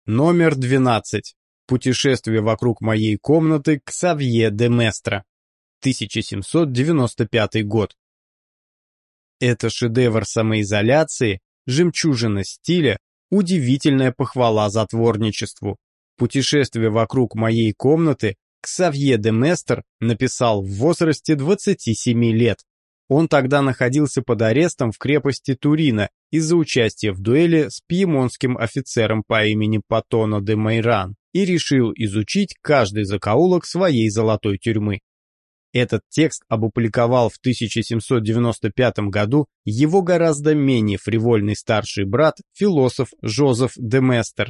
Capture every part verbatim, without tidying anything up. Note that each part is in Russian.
Номер двенадцать. Путешествие вокруг моей комнаты Ксавье де Местра. тысяча семьсот девяносто пятый год. Это шедевр самоизоляции, жемчужина стиля, удивительная похвала затворничеству. Путешествие вокруг моей комнаты Ксавье де Местр написал в возрасте двадцати семи лет. Он тогда находился под арестом в крепости Турина из-за участия в дуэли с пьемонтским офицером по имени Патоно де Мейран и решил изучить каждый закоулок своей золотой тюрьмы. Этот текст опубликовал в тысяча семьсот девяносто пятом году его гораздо менее фривольный старший брат, философ Жозеф де Местр.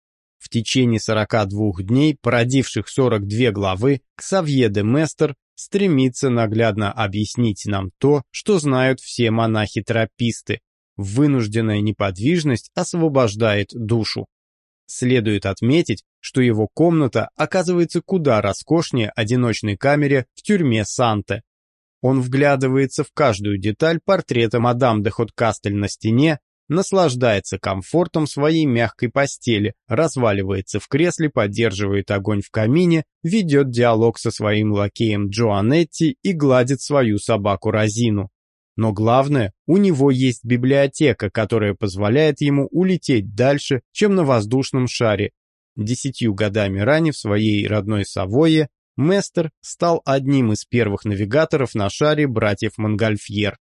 В течение сорока двух дней, породивших сорок две главы, Ксавье де Местр стремится наглядно объяснить нам то, что знают все монахи-трописты. Вынужденная неподвижность освобождает душу. Следует отметить, что его комната оказывается куда роскошнее одиночной камеры в тюрьме Санте. Он вглядывается в каждую деталь портрета мадам де Хоткастель на стене, наслаждается комфортом своей мягкой постели, разваливается в кресле, поддерживает огонь в камине, ведет диалог со своим лакеем Джоанетти и гладит свою собаку Розину. Но главное, у него есть библиотека, которая позволяет ему улететь дальше, чем на воздушном шаре. Десятью годами ранее в своей родной Савойе Местр стал одним из первых навигаторов на шаре братьев Монгольфьер.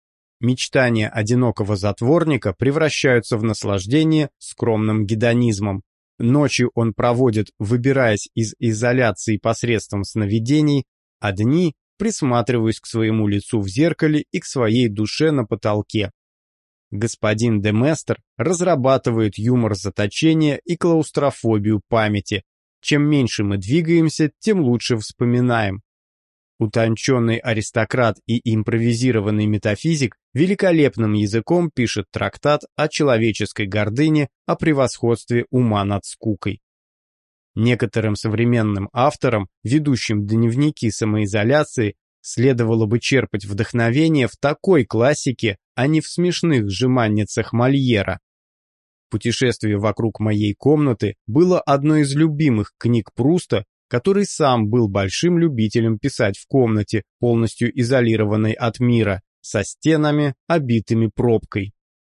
Мечтания одинокого затворника превращаются в наслаждение скромным гедонизмом. Ночью он проводит, выбираясь из изоляции посредством сновидений, а дни присматриваясь к своему лицу в зеркале и к своей душе на потолке. Господин де Местр разрабатывает юмор заточения и клаустрофобию памяти. Чем меньше мы двигаемся, тем лучше вспоминаем. Утонченный аристократ и импровизированный метафизик великолепным языком пишет трактат о человеческой гордыне, о превосходстве ума над скукой. Некоторым современным авторам, ведущим дневники самоизоляции, следовало бы черпать вдохновение в такой классике, а не в смешных жеманницах Мольера. «Путешествие вокруг моей комнаты» было одной из любимых книг Пруста, который сам был большим любителем писать в комнате, полностью изолированной от мира, со стенами, обитыми пробкой.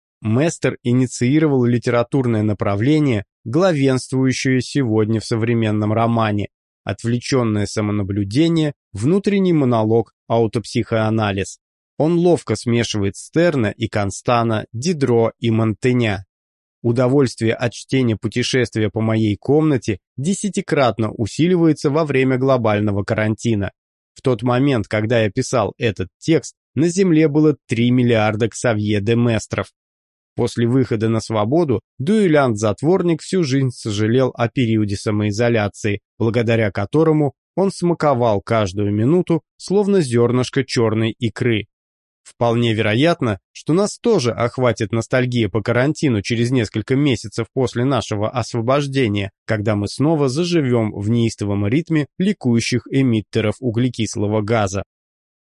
Местр инициировал литературное направление, главенствующее сегодня в современном романе: отвлеченное самонаблюдение, внутренний монолог, аутопсихоанализ. Он ловко смешивает Стерна и Констана, Дидро и Монтэня. Удовольствие от чтения «Путешествия по моей комнате» десятикратно усиливается во время глобального карантина. В тот момент, когда я писал этот текст, на Земле было три миллиарда Ксавье де Местров. После выхода на свободу дуэлянт-затворник всю жизнь сожалел о периоде самоизоляции, благодаря которому он смаковал каждую минуту, словно зернышко черной икры. Вполне вероятно, что нас тоже охватит ностальгия по карантину через несколько месяцев после нашего освобождения, когда мы снова заживем в неистовом ритме ликующих эмиттеров углекислого газа.